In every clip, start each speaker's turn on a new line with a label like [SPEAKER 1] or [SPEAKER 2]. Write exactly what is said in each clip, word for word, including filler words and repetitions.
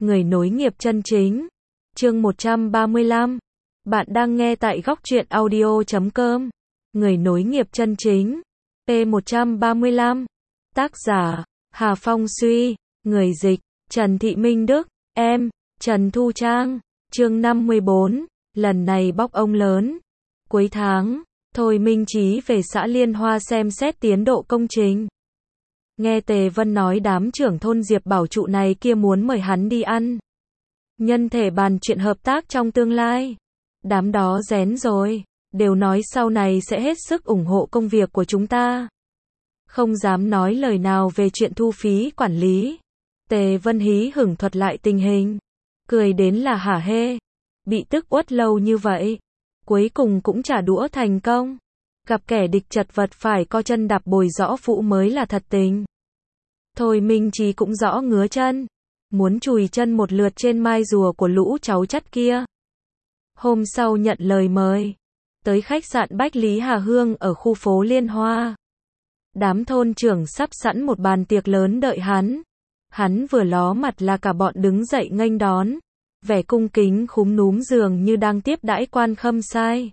[SPEAKER 1] Người nối nghiệp chân chính. Chương một trăm ba mươi lăm. Bạn đang nghe tại góc truyện audio chấm com. Người nối nghiệp chân chính. P một trăm ba mươi lăm. Tác giả: Hà Phong Suy. Người dịch: Trần Thị Minh Đức. Em: Trần Thu Trang. Chương năm mươi bốn. Lần này bóc ông lớn. Cuối tháng, Thôi Minh Chí về xã Liên Hoa xem xét tiến độ công trình. Nghe Tề Vân nói đám trưởng thôn Diệp Bảo Trụ này kia muốn mời hắn đi ăn. Nhân thể bàn chuyện hợp tác trong tương lai. Đám đó rén rồi, đều nói sau này sẽ hết sức ủng hộ công việc của chúng ta. Không dám nói lời nào về chuyện thu phí quản lý. Tề Vân hí hửng thuật lại tình hình. Cười đến là hả hê. Bị tức uất lâu như vậy. Cuối cùng cũng trả đũa thành công. Gặp kẻ địch chật vật phải co chân đạp bồi rõ phụ mới là thật tình. Thôi Minh Chí cũng rõ ngứa chân. Muốn chùi chân một lượt trên mai rùa của lũ cháu chắt kia. Hôm sau nhận lời mời. Tới khách sạn Bách Lý Hà Hương ở khu phố Liên Hoa. Đám thôn trưởng sắp sẵn một bàn tiệc lớn đợi hắn. Hắn vừa ló mặt là cả bọn đứng dậy nghênh đón. Vẻ cung kính khúm núm dường như đang tiếp đãi quan khâm sai.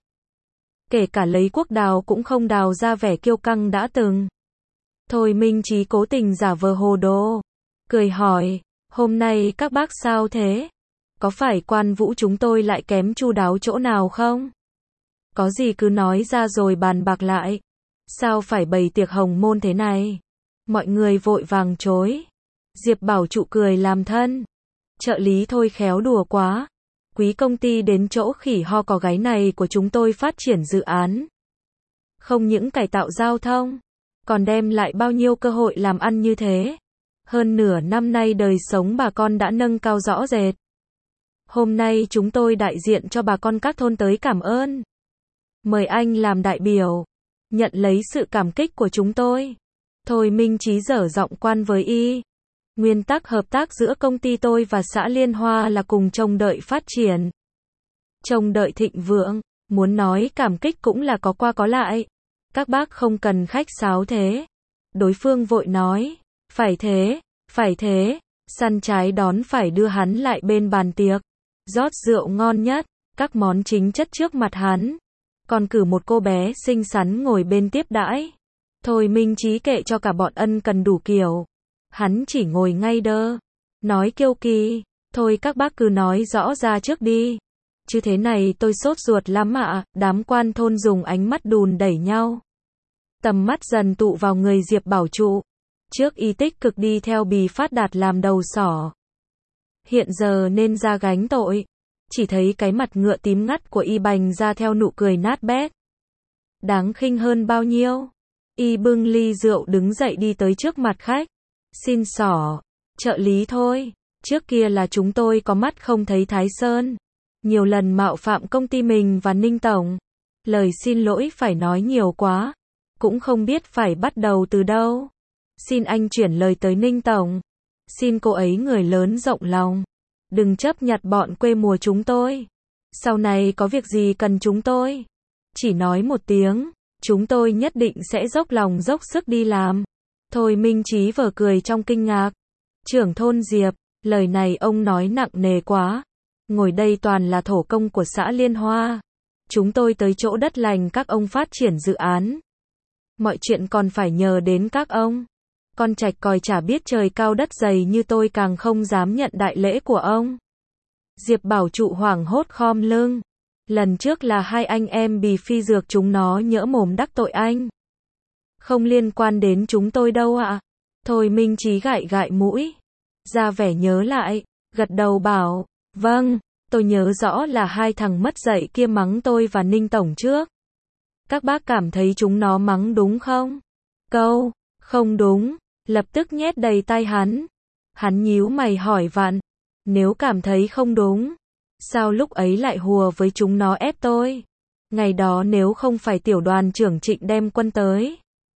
[SPEAKER 1] Kể cả lấy quốc đào cũng không đào ra vẻ kiêu căng đã từng. Thôi Minh Chí cố tình giả vờ hồ đồ. Cười hỏi, hôm nay các bác sao thế? Có phải quan vũ chúng tôi lại kém chu đáo chỗ nào không? Có gì cứ nói ra rồi bàn bạc lại. Sao phải bày tiệc hồng môn thế này? Mọi người vội vàng chối. Diệp Bảo Trụ cười làm thân. Trợ lý Thôi khéo đùa quá. Quý công ty đến chỗ khỉ ho có gáy này của chúng tôi phát triển dự án. Không những cải tạo giao thông, còn đem lại bao nhiêu cơ hội làm ăn như thế. Hơn nửa năm nay đời sống bà con đã nâng cao rõ rệt. Hôm nay chúng tôi đại diện cho bà con các thôn tới cảm ơn. Mời anh làm đại biểu, nhận lấy sự cảm kích của chúng tôi. Thôi Minh Chí dở giọng quan với y. Nguyên tắc hợp tác giữa công ty tôi và xã Liên Hoa là cùng trông đợi phát triển. Trông đợi thịnh vượng, muốn nói cảm kích cũng là có qua có lại. Các bác không cần khách sáo thế. Đối phương vội nói, phải thế, phải thế, săn trái đón phải đưa hắn lại bên bàn tiệc. Rót rượu ngon nhất, các món chính chất trước mặt hắn. Còn cử một cô bé xinh xắn ngồi bên tiếp đãi. Thôi Minh Chí kệ cho cả bọn ân cần đủ kiểu. Hắn chỉ ngồi ngay đơ. Nói kiêu kỳ, thôi các bác cứ nói rõ ra trước đi. Chứ thế này tôi sốt ruột lắm ạ. Đám quan thôn dùng ánh mắt đùn đẩy nhau. Tầm mắt dần tụ vào người Diệp Bảo Trụ. Trước y tích cực đi theo Bì Phát Đạt làm đầu sỏ. Hiện giờ nên ra gánh tội. Chỉ thấy cái mặt ngựa tím ngắt của y bành ra theo nụ cười nát bét. Đáng khinh hơn bao nhiêu. Y bưng ly rượu đứng dậy đi tới trước mặt khách. Xin xỏ, trợ lý Thôi. Trước kia là chúng tôi có mắt không thấy Thái Sơn. Nhiều lần mạo phạm công ty mình và Ninh Tổng. Lời xin lỗi phải nói nhiều quá. Cũng không biết phải bắt đầu từ đâu. Xin anh chuyển lời tới Ninh Tổng. Xin cô ấy người lớn rộng lòng. Đừng chấp nhặt bọn quê mùa chúng tôi. Sau này có việc gì cần chúng tôi. Chỉ nói một tiếng. Chúng tôi nhất định sẽ dốc lòng dốc sức đi làm. Thôi Minh Chí vờ cười trong kinh ngạc. Trưởng thôn Diệp, lời này ông nói nặng nề quá. Ngồi đây toàn là thổ công của xã Liên Hoa. Chúng tôi tới chỗ đất lành các ông phát triển dự án. Mọi chuyện còn phải nhờ đến các ông. Con trạch còi chả biết trời cao đất dày như tôi càng không dám nhận đại lễ của ông. Diệp Bảo Trụ hoảng hốt khom lưng. Lần trước là hai anh em Bì Phi Dược chúng nó nhỡ mồm đắc tội anh. Không liên quan đến chúng tôi đâu ạ. À. Thôi Minh Chí gãi gãi mũi. Ra vẻ nhớ lại, gật đầu bảo, vâng, tôi nhớ rõ là hai thằng mất dạy kia mắng tôi và Ninh Tổng trước. Các bác cảm thấy chúng nó mắng đúng không? Câu, không đúng, lập tức nhét đầy tay hắn. Hắn nhíu mày hỏi vặn, nếu cảm thấy không đúng, sao lúc ấy lại hùa với chúng nó ép tôi? Ngày đó nếu không phải tiểu đoàn trưởng Trịnh đem quân tới.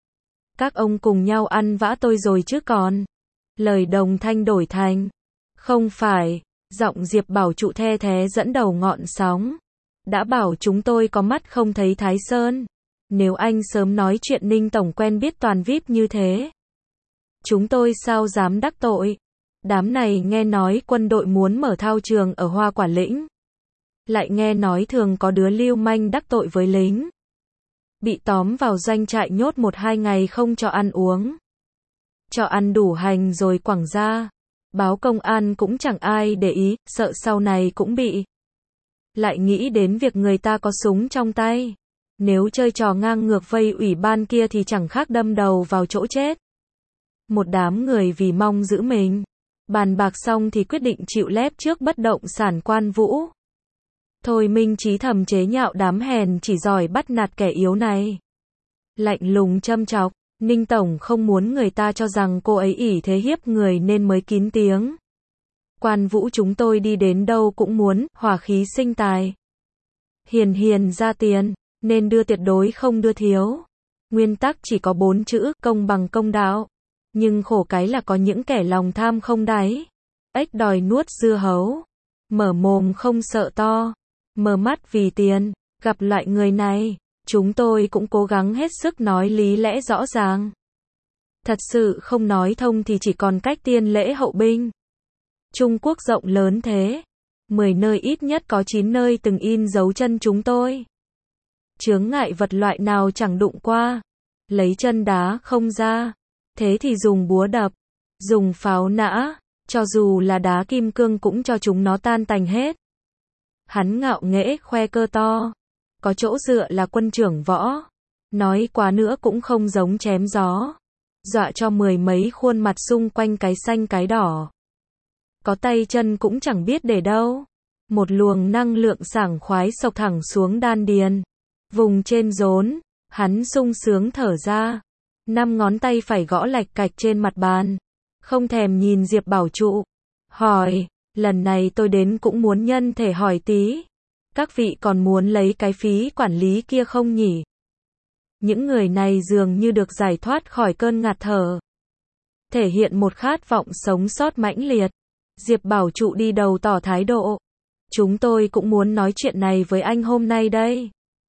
[SPEAKER 1] Các ông cùng nhau ăn vã tôi rồi chứ còn. Lời đồng thanh đổi thành. Không phải, giọng Diệp Bảo Trụ the thế dẫn đầu ngọn sóng. Đã bảo chúng tôi có mắt không thấy Thái Sơn. Nếu anh sớm nói chuyện Ninh Tổng quen biết toàn víp như thế. Chúng tôi sao dám đắc tội. Đám này nghe nói quân đội muốn mở thao trường ở Hoa Quả Lĩnh. Lại nghe nói thường có đứa lưu manh đắc tội với lính. Bị tóm vào doanh trại nhốt một hai ngày không cho ăn uống. Cho ăn đủ hành rồi quẳng ra. Báo công an cũng chẳng ai để ý, sợ sau này cũng bị. Lại nghĩ đến việc người ta có súng trong tay. Nếu chơi trò ngang ngược vây ủy ban kia thì chẳng khác đâm đầu vào chỗ chết. Một đám người vì mong giữ mình. Bàn bạc xong thì quyết định chịu lép trước bất động sản Quan Vũ. Thôi Minh Chí thầm chế nhạo đám hèn chỉ giỏi bắt nạt kẻ yếu này. Lạnh lùng châm chọc, Ninh Tổng không muốn người ta cho rằng cô ấy ỷ thế hiếp người nên mới kín tiếng. Quan Vũ chúng tôi đi đến đâu cũng muốn, hòa khí sinh tài. Hiền hiền ra tiền, nên đưa tuyệt đối không đưa thiếu. Nguyên tắc chỉ có bốn chữ, công bằng công đạo. Nhưng khổ cái là có những kẻ lòng tham không đáy. Ếch đòi nuốt dưa hấu. Mở mồm không sợ to. Mở mắt vì tiền. Gặp loại người này, chúng tôi cũng cố gắng hết sức nói lý lẽ rõ ràng. Thật sự không nói thông thì chỉ còn cách tiên lễ hậu binh. Trung Quốc rộng lớn thế. mười nơi ít nhất có chín nơi từng in dấu chân chúng tôi. Chướng ngại vật loại nào chẳng đụng qua. Lấy chân đá không ra. Thế thì dùng búa đập. Dùng pháo nã. Cho dù là đá kim cương cũng cho chúng nó tan tành hết. Hắn ngạo nghễ khoe cơ to. Có chỗ dựa là quân trưởng võ. Nói quá nữa cũng không giống chém gió. Dọa cho mười mấy khuôn mặt xung quanh cái xanh cái đỏ. Có tay chân cũng chẳng biết để đâu. Một luồng năng lượng sảng khoái sộc thẳng xuống đan điền. Vùng trên rốn, hắn sung sướng thở ra. Năm ngón tay phải gõ lạch cạch trên mặt bàn. Không thèm nhìn Diệp Bảo Trụ. Hỏi, lần này tôi đến cũng muốn nhân thể hỏi tí. Các vị còn muốn lấy cái phí quản lý kia không nhỉ? Những người này dường như được giải thoát khỏi cơn ngạt thở. Thể hiện một khát vọng sống sót mãnh liệt. Diệp Bảo Trụ đi đầu tỏ thái độ. Chúng tôi cũng muốn nói chuyện này với anh hôm nay đây.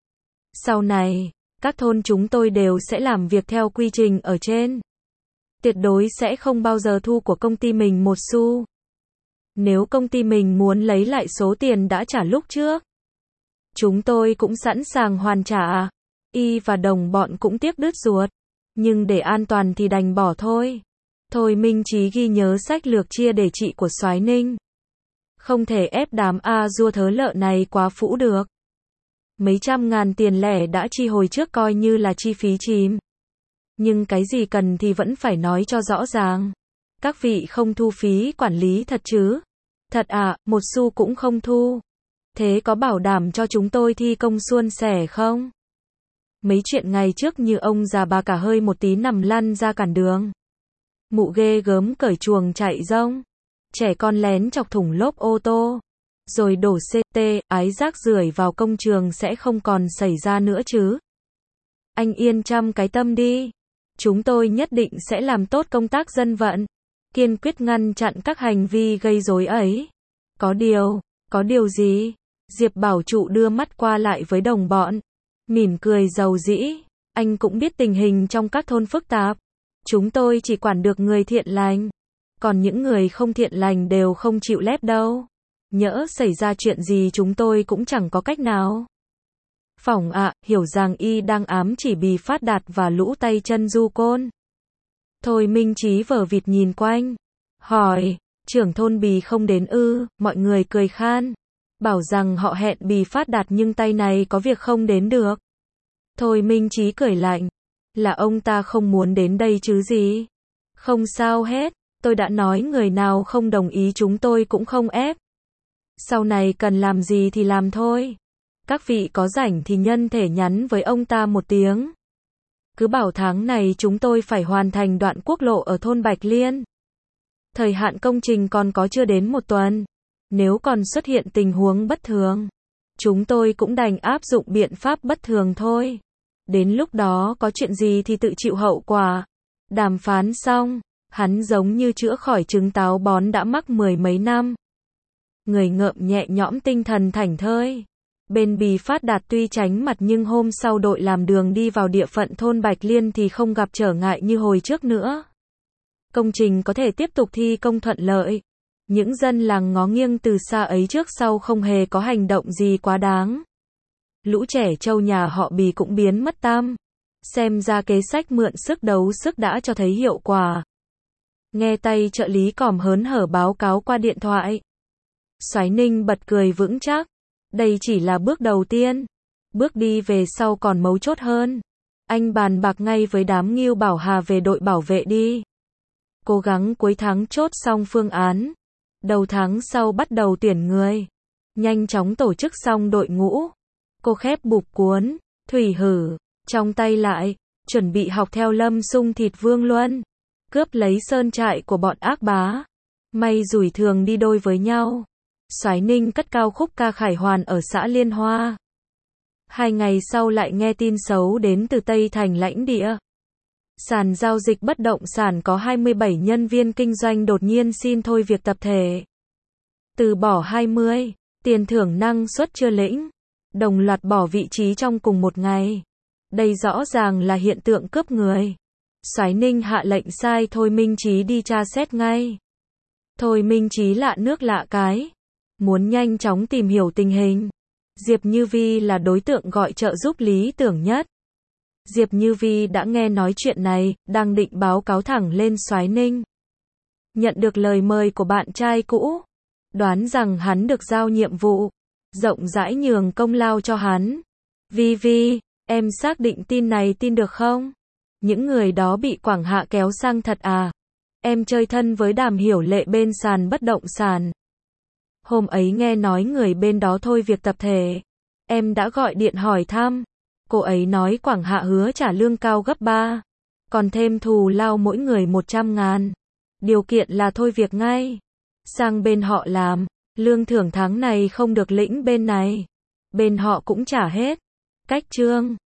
[SPEAKER 1] Sau này, các thôn chúng tôi đều sẽ làm việc theo quy trình ở trên. Tuyệt đối sẽ không bao giờ thu của công ty mình một xu. Nếu công ty mình muốn lấy lại số tiền đã trả lúc trước, chúng tôi cũng sẵn sàng hoàn trả. Y và đồng bọn cũng tiếc đứt ruột. Nhưng để an toàn thì đành bỏ thôi. Thôi Minh Chí ghi nhớ sách lược chia để trị của Soái Ninh. Không thể ép đám A dua thớ lợ này quá phũ được. Mấy trăm ngàn tiền lẻ đã chi hồi trước coi như là chi phí chìm. Nhưng cái gì cần thì vẫn phải nói cho rõ ràng. Các vị không thu phí quản lý thật chứ? Thật à, một xu cũng không thu. Thế có bảo đảm cho chúng tôi thi công suôn sẻ không? Mấy chuyện ngày trước như ông già bà cả hơi một tí nằm lăn ra cản đường. Mụ ghê gớm cởi chuồng chạy rông. Trẻ con lén chọc thủng lốp ô tô. Rồi đổ xê tê, ái rác rưởi vào công trường sẽ không còn xảy ra nữa chứ. Anh yên trăm cái tâm đi. Chúng tôi nhất định sẽ làm tốt công tác dân vận. Kiên quyết ngăn chặn các hành vi gây rối ấy. Có điều, có điều gì? Diệp Bảo Trụ đưa mắt qua lại với đồng bọn. Mỉm cười giàu dĩ. Anh cũng biết tình hình trong các thôn phức tạp. Chúng tôi chỉ quản được người thiện lành. Còn những người không thiện lành đều không chịu lép đâu. Nhỡ xảy ra chuyện gì chúng tôi cũng chẳng có cách nào. Phỏng ạ, à, hiểu rằng y đang ám chỉ Bì Phát Đạt và lũ tay chân du côn. Thôi Minh Chí vờ vịt nhìn quanh. Hỏi, trưởng thôn Bì không đến ư? Mọi người cười khan. Bảo rằng họ hẹn Bì Phát Đạt nhưng tay này có việc không đến được. Thôi Minh Chí cười lạnh. Là ông ta không muốn đến đây chứ gì? Không sao hết, tôi đã nói người nào không đồng ý chúng tôi cũng không ép. Sau này cần làm gì thì làm thôi. Các vị có rảnh thì nhân thể nhắn với ông ta một tiếng. Cứ bảo tháng này chúng tôi phải hoàn thành đoạn quốc lộ ở thôn Bạch Liên. Thời hạn công trình còn có chưa đến một tuần. Nếu còn xuất hiện tình huống bất thường, chúng tôi cũng đành áp dụng biện pháp bất thường thôi. Đến lúc đó có chuyện gì thì tự chịu hậu quả. Đàm phán xong, hắn giống như chữa khỏi chứng táo bón đã mắc mười mấy năm. Người ngợm nhẹ nhõm tinh thần thảnh thơi. Bên Bì Phát Đạt tuy tránh mặt nhưng hôm sau đội làm đường đi vào địa phận thôn Bạch Liên thì không gặp trở ngại như hồi trước nữa. công trình có thể tiếp tục thi công thuận lợi. Những dân làng ngó nghiêng từ xa ấy trước sau không hề có hành động gì quá đáng. Lũ trẻ trâu nhà họ Bì cũng biến mất tăm. Xem ra kế sách mượn sức đấu sức đã cho thấy hiệu quả. Nghe tay trợ lý còm hớn hở báo cáo qua điện thoại. Soái Ninh bật cười vững chắc. Đây chỉ là bước đầu tiên. Bước đi về sau còn mấu chốt hơn. Anh bàn bạc ngay với đám Ngưu Bảo Hà về đội bảo vệ đi. Cố gắng cuối tháng chốt xong phương án. Đầu tháng sau bắt đầu tuyển người. Nhanh chóng tổ chức xong đội ngũ. Cô khép bụp cuốn, thủy hử, trong tay lại, chuẩn bị học theo Lâm Sung Thịt Vương Luân. Cướp lấy sơn trại của bọn ác bá. May rủi thường đi đôi với nhau. Soái Ninh cất cao khúc ca khải hoàn ở xã Liên Hoa. Hai ngày sau lại nghe tin xấu đến từ Tây Thành lãnh địa. Sàn giao dịch bất động sản có hai mươi bảy nhân viên kinh doanh đột nhiên xin thôi việc tập thể. Từ bỏ hai mươi, tiền thưởng năng suất chưa lĩnh. Đồng loạt bỏ vị trí trong cùng một ngày. Đây rõ ràng là hiện tượng cướp người. Soái Ninh hạ lệnh sai Thôi Minh Chí đi tra xét ngay. Thôi Minh Chí lạ nước lạ cái. Muốn nhanh chóng tìm hiểu tình hình. Diệp Như Vi là đối tượng gọi trợ giúp lý tưởng nhất. Diệp Như Vi đã nghe nói chuyện này, đang định báo cáo thẳng lên Soái Ninh. Nhận được lời mời của bạn trai cũ. Đoán rằng hắn được giao nhiệm vụ. Rộng rãi nhường công lao cho hắn. Vi Vi, em xác định tin này tin được không? Những người đó bị Quảng Hạ kéo sang thật à? Em chơi thân với Đàm Hiểu Lệ bên sàn bất động sản. Hôm ấy nghe nói người bên đó thôi việc tập thể. Em đã gọi điện hỏi thăm. Cô ấy nói Quảng Hạ hứa trả lương cao gấp ba. Còn thêm thù lao mỗi người một trăm ngàn. Điều kiện là thôi việc ngay. Sang bên họ làm. Lương thưởng tháng này không được lĩnh bên này. Bên họ cũng trả hết. Cách trương.